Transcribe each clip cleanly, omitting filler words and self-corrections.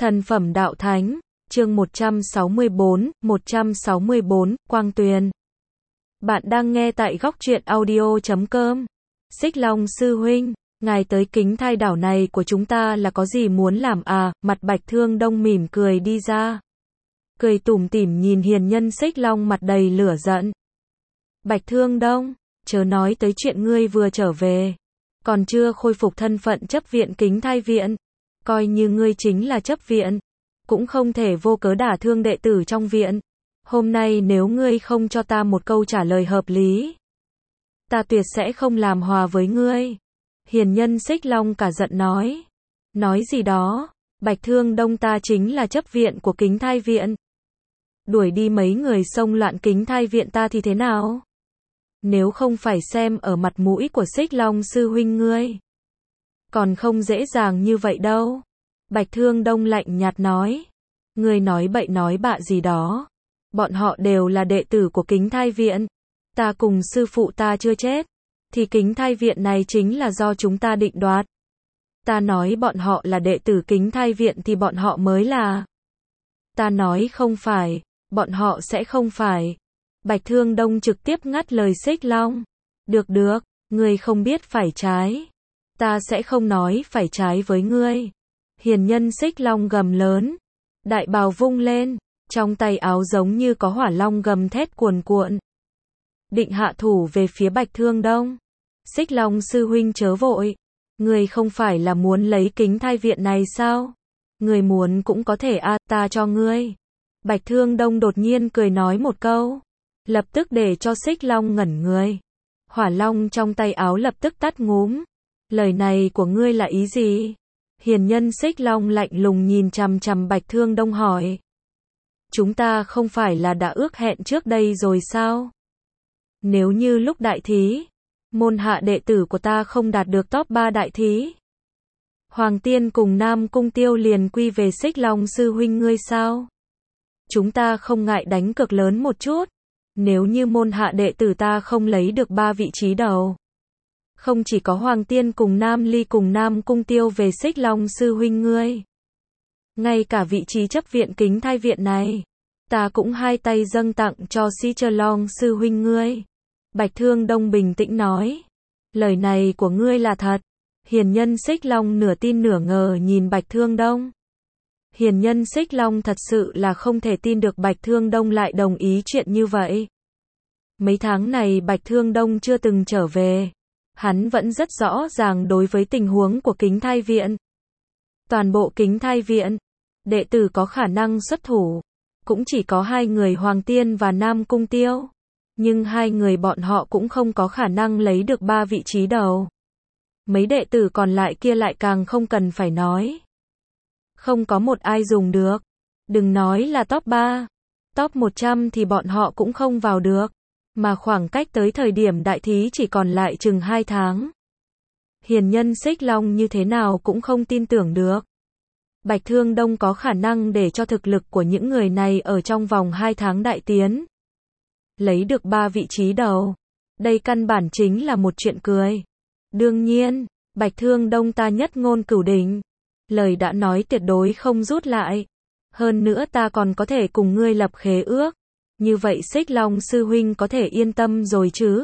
Thần phẩm đạo thánh, chương 164, Quang Tuyền. Bạn đang nghe tại góc truyện audio.com. Xích Long sư huynh, ngài tới Kính Thai đảo này của chúng ta là có gì muốn làm à? Mặt Bạch Thương Đông mỉm cười đi ra. Cười tủm tỉm nhìn hiền nhân Xích Long mặt đầy lửa giận. Bạch Thương Đông, chớ nói tới chuyện ngươi vừa trở về. Còn chưa khôi phục thân phận chấp viện Kính Thai viện. Coi như ngươi chính là chấp viện, cũng không thể vô cớ đả thương đệ tử trong viện. Hôm nay nếu ngươi không cho ta một câu trả lời hợp lý, ta tuyệt sẽ không làm hòa với ngươi. Hiền nhân Xích Long cả giận nói. Nói gì đó, Bạch Thương Đông ta chính là chấp viện của Kính Thai viện. Đuổi đi mấy người xông loạn Kính Thai viện ta thì thế nào? Nếu không phải xem ở mặt mũi của Xích Long sư huynh ngươi, còn không dễ dàng như vậy đâu. Bạch Thương Đông lạnh nhạt nói. Ngươi nói bậy nói bạ gì đó. Bọn họ đều là đệ tử của Kính Thai viện. Ta cùng sư phụ ta chưa chết, thì Kính Thai viện này chính là do chúng ta định đoạt. Ta nói bọn họ là đệ tử Kính Thai viện thì bọn họ mới là. Ta nói không phải, bọn họ sẽ không phải. Bạch Thương Đông trực tiếp ngắt lời Xích Long. Được, ngươi không biết phải trái. Ta sẽ không nói phải trái với ngươi. Hiền nhân Xích Long gầm lớn. Đại bào vung lên, trong tay áo giống như có hỏa long gầm thét cuồn cuộn. Định hạ thủ về phía Bạch Thương Đông. Xích Long sư huynh chớ vội. Ngươi không phải là muốn lấy Kính Thai viện này sao? Ngươi muốn cũng có thể ta cho ngươi. Bạch Thương Đông đột nhiên cười nói một câu. Lập tức để cho Xích Long ngẩn người. Hỏa long trong tay áo lập tức tắt ngúm. Lời này của ngươi là ý gì? Hiền nhân Xích Long lạnh lùng nhìn chằm chằm Bạch Thương Đông hỏi. Chúng ta không phải là đã ước hẹn trước đây rồi sao? Nếu như lúc đại thí, môn hạ đệ tử của ta không đạt được top 3 đại thí, Hoàng Tiên cùng Nam Cung Tiêu liền quy về Xích Long sư huynh ngươi sao? Chúng ta không ngại đánh cược lớn một chút. Nếu như môn hạ đệ tử ta không lấy được 3 vị trí đầu, không chỉ có Hoàng Tiên cùng Nam Ly cùng Nam Cung Tiêu về Xích Long sư huynh ngươi, ngay cả vị trí chấp viện Kính Thai viện này, ta cũng hai tay dâng tặng cho Xích Long sư huynh ngươi. Bạch Thương Đông bình tĩnh nói. Lời này của ngươi là thật? Hiền nhân Xích Long nửa tin nửa ngờ nhìn Bạch Thương Đông. Hiền nhân Xích Long thật sự là không thể tin được Bạch Thương Đông lại đồng ý chuyện như vậy. Mấy tháng này Bạch Thương Đông chưa từng trở về. Hắn vẫn rất rõ ràng đối với tình huống của Kính Thai viện. Toàn bộ Kính Thai viện, đệ tử có khả năng xuất thủ, cũng chỉ có 2 người Hoàng Tiên và Nam Cung Tiêu. Nhưng 2 người bọn họ cũng không có khả năng lấy được 3 vị trí đầu. Mấy đệ tử còn lại kia lại càng không cần phải nói. Không có một ai dùng được. Đừng nói là top 3. Top 100 thì bọn họ cũng không vào được. Mà khoảng cách tới thời điểm đại thí chỉ còn lại chừng 2 tháng. Hiền nhân Xích Long như thế nào cũng không tin tưởng được. Bạch Thương Đông có khả năng để cho thực lực của những người này ở trong vòng 2 tháng đại tiến, lấy được 3 vị trí đầu. Đây căn bản chính là một chuyện cười. Đương nhiên, Bạch Thương Đông ta nhất ngôn cửu đỉnh. Lời đã nói tuyệt đối không rút lại. Hơn nữa ta còn có thể cùng ngươi lập khế ước. Như vậy Xích Long sư huynh có thể yên tâm rồi chứ?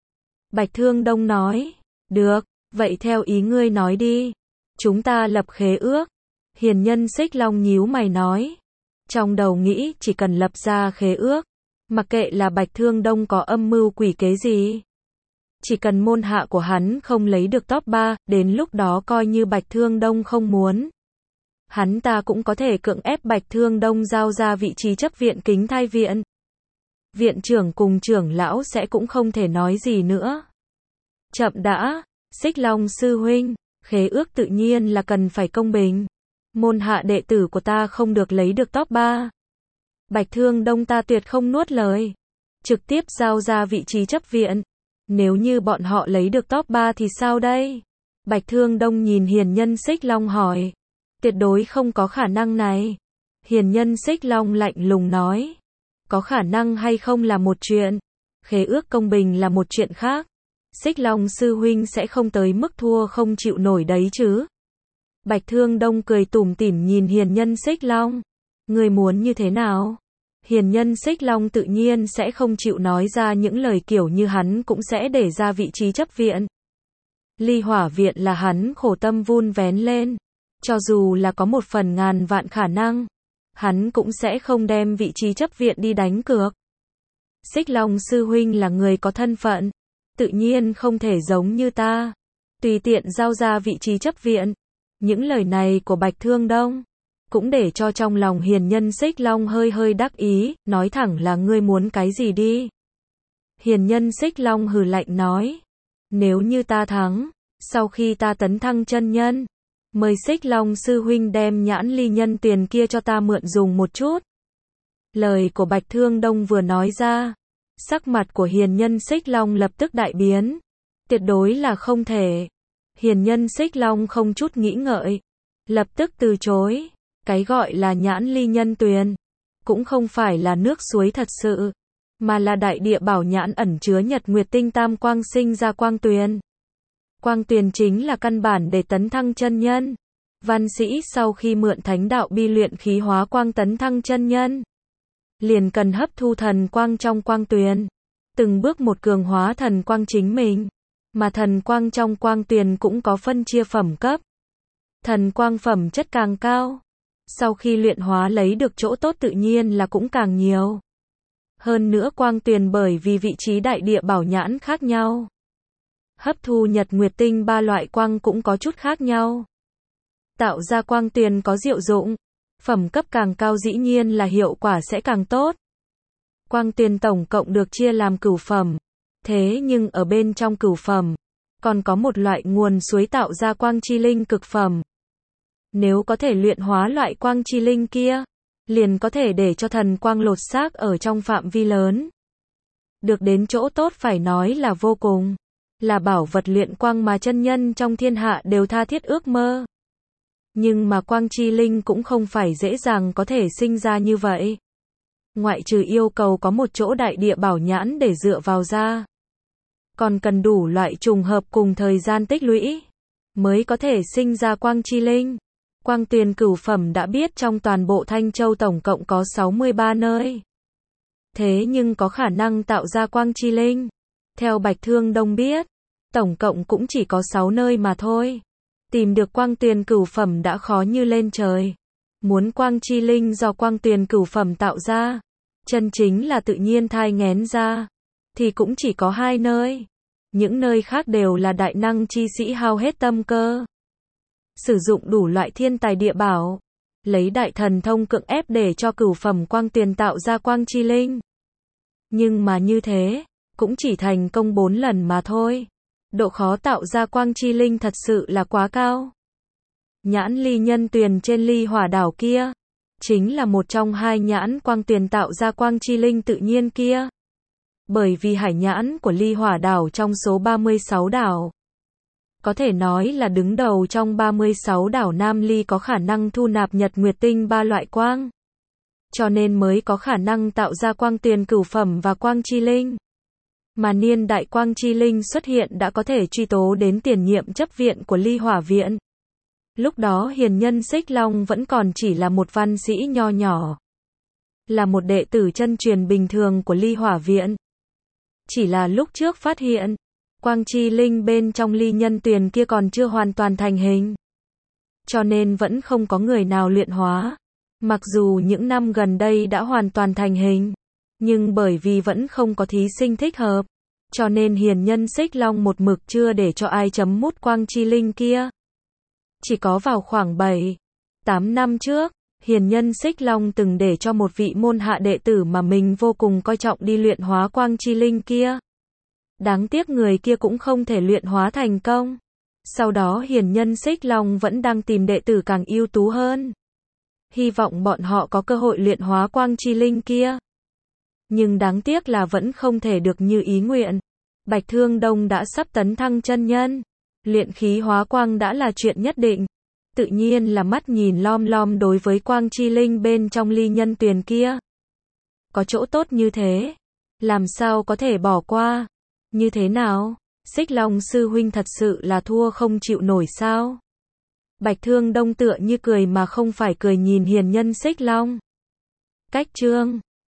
Bạch Thương Đông nói. Được, vậy theo ý ngươi nói đi. Chúng ta lập khế ước. Hiền nhân Xích Long nhíu mày nói. Trong đầu nghĩ chỉ cần lập ra khế ước, mặc kệ là Bạch Thương Đông có âm mưu quỷ kế gì, chỉ cần môn hạ của hắn không lấy được top 3, đến lúc đó coi như Bạch Thương Đông không muốn, hắn ta cũng có thể cưỡng ép Bạch Thương Đông giao ra vị trí chấp viện Kính Thai viện. Viện trưởng cùng trưởng lão sẽ cũng không thể nói gì nữa. Chậm đã, Xích Long sư huynh, khế ước tự nhiên là cần phải công bình. Môn hạ đệ tử của ta không được lấy được top 3. Bạch Thương Đông ta tuyệt không nuốt lời. Trực tiếp giao ra vị trí chấp viện. Nếu như bọn họ lấy được top 3 thì sao đây? Bạch Thương Đông nhìn hiền nhân Xích Long hỏi. Tuyệt đối không có khả năng này. Hiền nhân Xích Long lạnh lùng nói. Có khả năng hay không là một chuyện. Khế ước công bình là một chuyện khác. Xích Long sư huynh sẽ không tới mức thua không chịu nổi đấy chứ. Bạch Thương Đông cười tủm tỉm nhìn Hiền Nhân Xích Long. Người muốn như thế nào? Hiền Nhân Xích Long tự nhiên sẽ không chịu nói ra những lời kiểu như hắn cũng sẽ để ra vị trí chấp viện. Ly Hỏa Viện là hắn khổ tâm vun vén lên. Cho dù là có một phần ngàn vạn khả năng, hắn cũng sẽ không đem vị trí chấp viện đi đánh cược. Xích Long sư huynh là người có thân phận, tự nhiên không thể giống như ta, tùy tiện giao ra vị trí chấp viện. Những lời này của Bạch Thương Đông cũng để cho trong lòng Hiền Nhân Xích Long hơi hơi đắc ý, nói thẳng là ngươi muốn cái gì đi. Hiền Nhân Xích Long hừ lạnh nói, nếu như ta thắng, sau khi ta tấn thăng chân nhân, mời Xích Long sư huynh đem nhãn ly nhân tuyền kia cho ta mượn dùng một chút. Lời của Bạch Thương Đông vừa nói ra, sắc mặt của Hiền Nhân Xích Long lập tức đại biến. Tuyệt đối là không thể. Hiền Nhân Xích Long không chút nghĩ ngợi, lập tức từ chối. Cái gọi là nhãn ly nhân tuyền, cũng không phải là nước suối thật sự, mà là đại địa bảo nhãn ẩn chứa nhật nguyệt tinh tam quang sinh ra quang tuyền. Quang tuyền chính là căn bản để tấn thăng chân nhân. Văn sĩ sau khi mượn thánh đạo bi luyện khí hóa quang tấn thăng chân nhân, liền cần hấp thu thần quang trong quang tuyền, từng bước một cường hóa thần quang chính mình. Mà thần quang trong quang tuyền cũng có phân chia phẩm cấp. Thần quang phẩm chất càng cao, sau khi luyện hóa lấy được chỗ tốt tự nhiên là cũng càng nhiều. Hơn nữa quang tuyền bởi vì vị trí đại địa bảo nhãn khác nhau, hấp thu nhật nguyệt tinh ba loại quang cũng có chút khác nhau. Tạo ra quang tuyền có diệu dụng, phẩm cấp càng cao dĩ nhiên là hiệu quả sẽ càng tốt. Quang tuyền tổng cộng được chia làm cửu phẩm, thế nhưng ở bên trong cửu phẩm, còn có một loại nguồn suối tạo ra quang chi linh cực phẩm. Nếu có thể luyện hóa loại quang chi linh kia, liền có thể để cho thần quang lột xác ở trong phạm vi lớn. Được đến chỗ tốt phải nói là vô cùng, là bảo vật luyện quang mà chân nhân trong thiên hạ đều tha thiết ước mơ. Nhưng mà quang chi linh cũng không phải dễ dàng có thể sinh ra như vậy. Ngoại trừ yêu cầu có một chỗ đại địa bảo nhãn để dựa vào ra, còn cần đủ loại trùng hợp cùng thời gian tích lũy, mới có thể sinh ra quang chi linh. Quang tuyền cửu phẩm đã biết trong toàn bộ Thanh Châu tổng cộng có 63 nơi. Thế nhưng có khả năng tạo ra quang chi linh, theo Bạch Thương Đông biết, tổng cộng cũng chỉ có 6 nơi mà thôi. Tìm được quang tuyền cửu phẩm đã khó như lên trời. Muốn quang chi linh do quang tuyền cửu phẩm tạo ra, chân chính là tự nhiên thai nghén ra, thì cũng chỉ có 2 nơi. Những nơi khác đều là đại năng chi sĩ hao hết tâm cơ, sử dụng đủ loại thiên tài địa bảo, lấy đại thần thông cưỡng ép để cho cửu phẩm quang tuyền tạo ra quang chi linh. Nhưng mà như thế, cũng chỉ thành công 4 lần mà thôi. Độ khó tạo ra quang chi linh thật sự là quá cao. Nhãn ly nhân tuyền trên ly hỏa đảo kia, chính là một trong 2 nhãn quang tuyền tạo ra quang chi linh tự nhiên kia. Bởi vì hải nhãn của ly hỏa đảo trong số 36 đảo, có thể nói là đứng đầu trong 36 đảo Nam Ly có khả năng thu nạp nhật nguyệt tinh 3 loại quang. Cho nên mới có khả năng tạo ra quang tuyền cửu phẩm và quang chi linh. Mà niên đại quang chi linh xuất hiện đã có thể truy tố đến tiền nhiệm chấp viện của Ly Hỏa Viện. Lúc đó Hiền Nhân Xích Long vẫn còn chỉ là một văn sĩ nho nhỏ, là một đệ tử chân truyền bình thường của Ly Hỏa Viện. Chỉ là lúc trước phát hiện, quang chi linh bên trong ly nhân tuyền kia còn chưa hoàn toàn thành hình, cho nên vẫn không có người nào luyện hóa. Mặc dù những năm gần đây đã hoàn toàn thành hình, nhưng bởi vì vẫn không có thí sinh thích hợp, cho nên Hiền Nhân Xích Long một mực chưa để cho ai chấm mút quang chi linh kia. Chỉ có vào khoảng 7-8 năm trước, Hiền Nhân Xích Long từng để cho một vị môn hạ đệ tử mà mình vô cùng coi trọng đi luyện hóa quang chi linh kia. Đáng tiếc người kia cũng không thể luyện hóa thành công. Sau đó Hiền Nhân Xích Long vẫn đang tìm đệ tử càng ưu tú hơn, hy vọng bọn họ có cơ hội luyện hóa quang chi linh kia. Nhưng đáng tiếc là vẫn không thể được như ý nguyện. Bạch Thương Đông đã sắp tấn thăng chân nhân, luyện khí hóa quang đã là chuyện nhất định. Tự nhiên là mắt nhìn lom lom đối với quang chi linh bên trong ly nhân tuyền kia. Có chỗ tốt như thế, làm sao có thể bỏ qua? Như thế nào? Xích Long sư huynh thật sự là thua không chịu nổi sao? Bạch Thương Đông tựa như cười mà không phải cười nhìn hiền nhân Xích Long. Cách chương